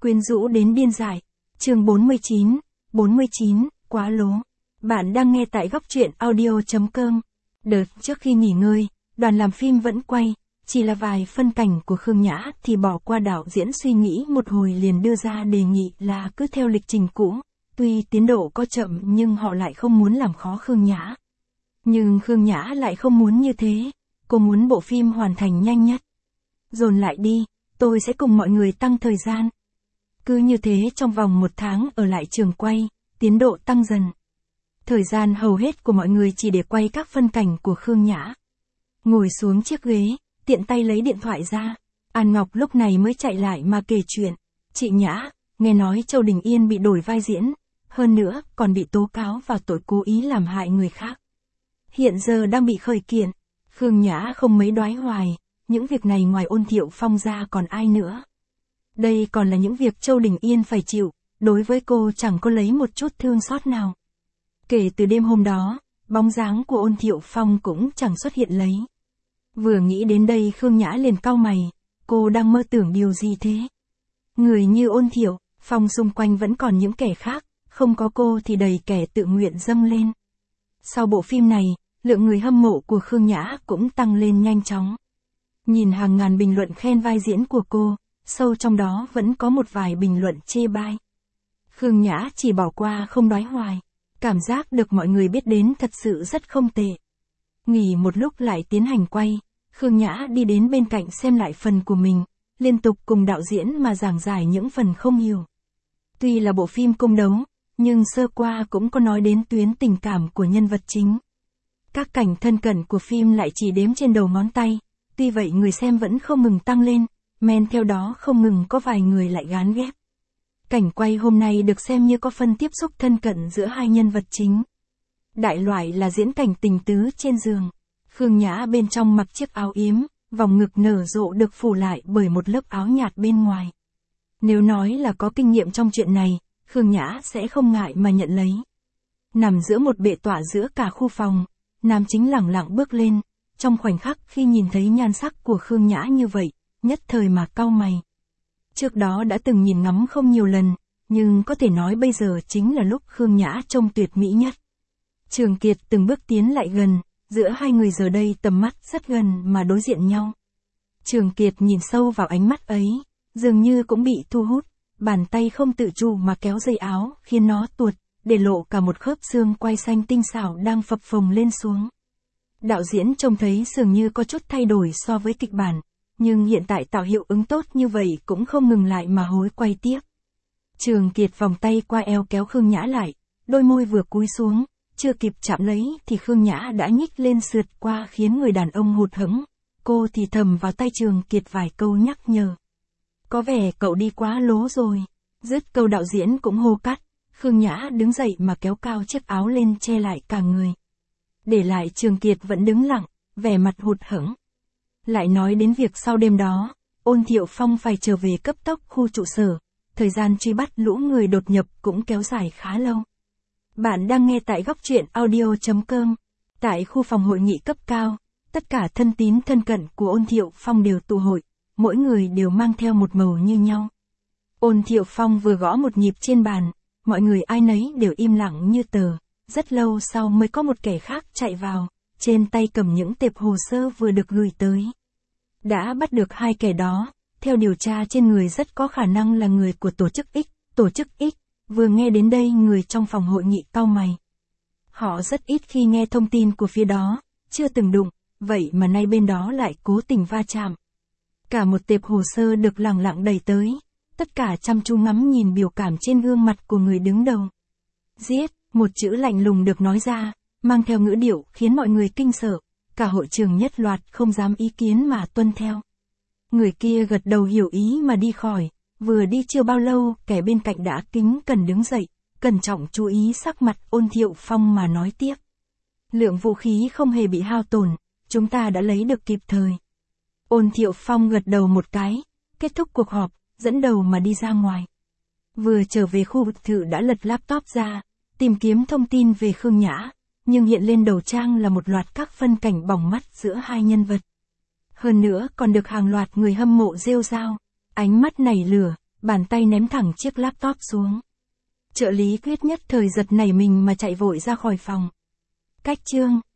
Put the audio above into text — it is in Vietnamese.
Quyến rũ đến điên dại. Chương 49, quá lố. Bạn đang nghe tại góc truyện audio.com. Đợt trước khi nghỉ ngơi, đoàn làm phim vẫn quay, chỉ là vài phân cảnh của Khương Nhã thì bỏ qua đạo diễn suy nghĩ một hồi liền đưa ra đề nghị là cứ theo lịch trình cũ. Tuy tiến độ có chậm nhưng họ lại không muốn làm khó Khương Nhã. Nhưng Khương Nhã lại không muốn như thế, cô muốn bộ phim hoàn thành nhanh nhất. Dồn lại đi, tôi sẽ cùng mọi người tăng thời gian. Cứ như thế trong vòng 1 tháng ở lại trường quay, tiến độ tăng dần. Thời gian hầu hết của mọi người chỉ để quay các phân cảnh của Khương Nhã. Ngồi xuống chiếc ghế, tiện tay lấy điện thoại ra. An Ngọc lúc này mới chạy lại mà kể chuyện. Chị Nhã, nghe nói Châu Đình Yên bị đổi vai diễn. Hơn nữa, còn bị tố cáo vào tội cố ý làm hại người khác. Hiện giờ đang bị khởi kiện. Khương Nhã không mấy đoái hoài. Những việc này ngoài Ôn Thiệu Phong ra còn ai nữa. Đây còn là những việc Châu Đình Yên phải chịu. Đối với cô chẳng có lấy một chút thương xót nào. Kể từ đêm hôm đó, bóng dáng của Ôn Thiệu Phong cũng chẳng xuất hiện lấy. Vừa nghĩ đến đây Khương Nhã liền cau mày. Cô đang mơ tưởng điều gì thế? Người như Ôn Thiệu Phong xung quanh vẫn còn những kẻ khác. Không có cô thì đầy kẻ tự nguyện dâng lên. Sau bộ phim này, lượng người hâm mộ của Khương Nhã cũng tăng lên nhanh chóng. Nhìn hàng ngàn bình luận khen vai diễn của cô, sâu trong đó vẫn có một vài bình luận chê bai. Khương Nhã chỉ bỏ qua không đoái hoài. Cảm giác được mọi người biết đến thật sự rất không tệ. Nghỉ một lúc lại tiến hành quay, Khương Nhã đi đến bên cạnh xem lại phần của mình, liên tục cùng đạo diễn mà giảng giải những phần không hiểu. Tuy là bộ phim cung đấu, nhưng sơ qua cũng có nói đến tuyến tình cảm của nhân vật chính. Các cảnh thân cận của phim lại chỉ đếm trên đầu ngón tay, tuy vậy người xem vẫn không ngừng tăng lên, men theo đó không ngừng có vài người lại gán ghép. Cảnh quay hôm nay được xem như có phần tiếp xúc thân cận giữa hai nhân vật chính. Đại loại là diễn cảnh tình tứ trên giường. Khương Nhã bên trong mặc chiếc áo yếm, vòng ngực nở rộ được phủ lại bởi một lớp áo nhạt bên ngoài. Nếu nói là có kinh nghiệm trong chuyện này, Khương Nhã sẽ không ngại mà nhận lấy. Nằm giữa một bệ tọa giữa cả khu phòng, nam chính lẳng lặng bước lên, trong khoảnh khắc khi nhìn thấy nhan sắc của Khương Nhã như vậy, nhất thời mà cau mày. Trước đó đã từng nhìn ngắm không nhiều lần, nhưng có thể nói bây giờ chính là lúc Khương Nhã trông tuyệt mỹ nhất. Trường Kiệt từng bước tiến lại gần, giữa hai người giờ đây tầm mắt rất gần mà đối diện nhau. Trường Kiệt nhìn sâu vào ánh mắt ấy, dường như cũng bị thu hút, bàn tay không tự chủ mà kéo dây áo khiến nó tuột, để lộ cả một khớp xương quai xanh tinh xảo đang phập phồng lên xuống. Đạo diễn trông thấy dường như có chút thay đổi so với kịch bản. Nhưng hiện tại tạo hiệu ứng tốt như vậy cũng không ngừng lại mà hối quay tiếp. Trường Kiệt vòng tay qua eo kéo Khương Nhã lại, đôi môi vừa cúi xuống, chưa kịp chạm lấy thì Khương Nhã đã nhích lên sượt qua khiến người đàn ông hụt hẫng. Cô thì thầm vào tay Trường Kiệt vài câu nhắc nhở. Có vẻ cậu đi quá lố rồi. Dứt câu đạo diễn cũng hô cắt, Khương Nhã đứng dậy mà kéo cao chiếc áo lên che lại cả người. Để lại Trường Kiệt vẫn đứng lặng, vẻ mặt hụt hẫng. Lại nói đến việc sau đêm đó, Ôn Thiệu Phong phải trở về cấp tốc khu trụ sở, thời gian truy bắt lũ người đột nhập cũng kéo dài khá lâu. Bạn đang nghe tại góc truyện audio.com. Tại khu phòng hội nghị cấp cao, tất cả thân tín thân cận của Ôn Thiệu Phong đều tụ hội, mỗi người đều mang theo một màu như nhau. Ôn Thiệu Phong vừa gõ một nhịp trên bàn, mọi người ai nấy đều im lặng như tờ, rất lâu sau mới có một kẻ khác chạy vào. Trên tay cầm những tệp hồ sơ vừa được gửi tới. Đã bắt được 2 kẻ đó, theo điều tra trên người rất có khả năng là người của tổ chức X. Tổ chức X, vừa nghe đến đây người trong phòng hội nghị cau mày. Họ rất ít khi nghe thông tin của phía đó, chưa từng đụng, vậy mà nay bên đó lại cố tình va chạm. Cả một tệp hồ sơ được lẳng lặng đẩy tới, tất cả chăm chú ngắm nhìn biểu cảm trên gương mặt của người đứng đầu. Giết, một chữ lạnh lùng được nói ra, mang theo ngữ điệu khiến mọi người kinh sợ, cả hội trường nhất loạt không dám ý kiến mà tuân theo. Người kia gật đầu hiểu ý mà đi khỏi, vừa đi chưa bao lâu kẻ bên cạnh đã kính cẩn đứng dậy, cẩn trọng chú ý sắc mặt Ôn Thiệu Phong mà nói tiếp. Lượng vũ khí không hề bị hao tổn, chúng ta đã lấy được kịp thời. Ôn Thiệu Phong gật đầu một cái, kết thúc cuộc họp, dẫn đầu mà đi ra ngoài. Vừa trở về khu biệt thự đã lật laptop ra, tìm kiếm thông tin về Khương Nhã. Nhưng hiện lên đầu trang là một loạt các phân cảnh bỏng mắt giữa hai nhân vật. Hơn nữa còn được hàng loạt người hâm mộ rêu rao. Ánh mắt nảy lửa, bàn tay ném thẳng chiếc laptop xuống. Trợ lý Quyết nhất thời giật nảy mình mà chạy vội ra khỏi phòng. Cách chương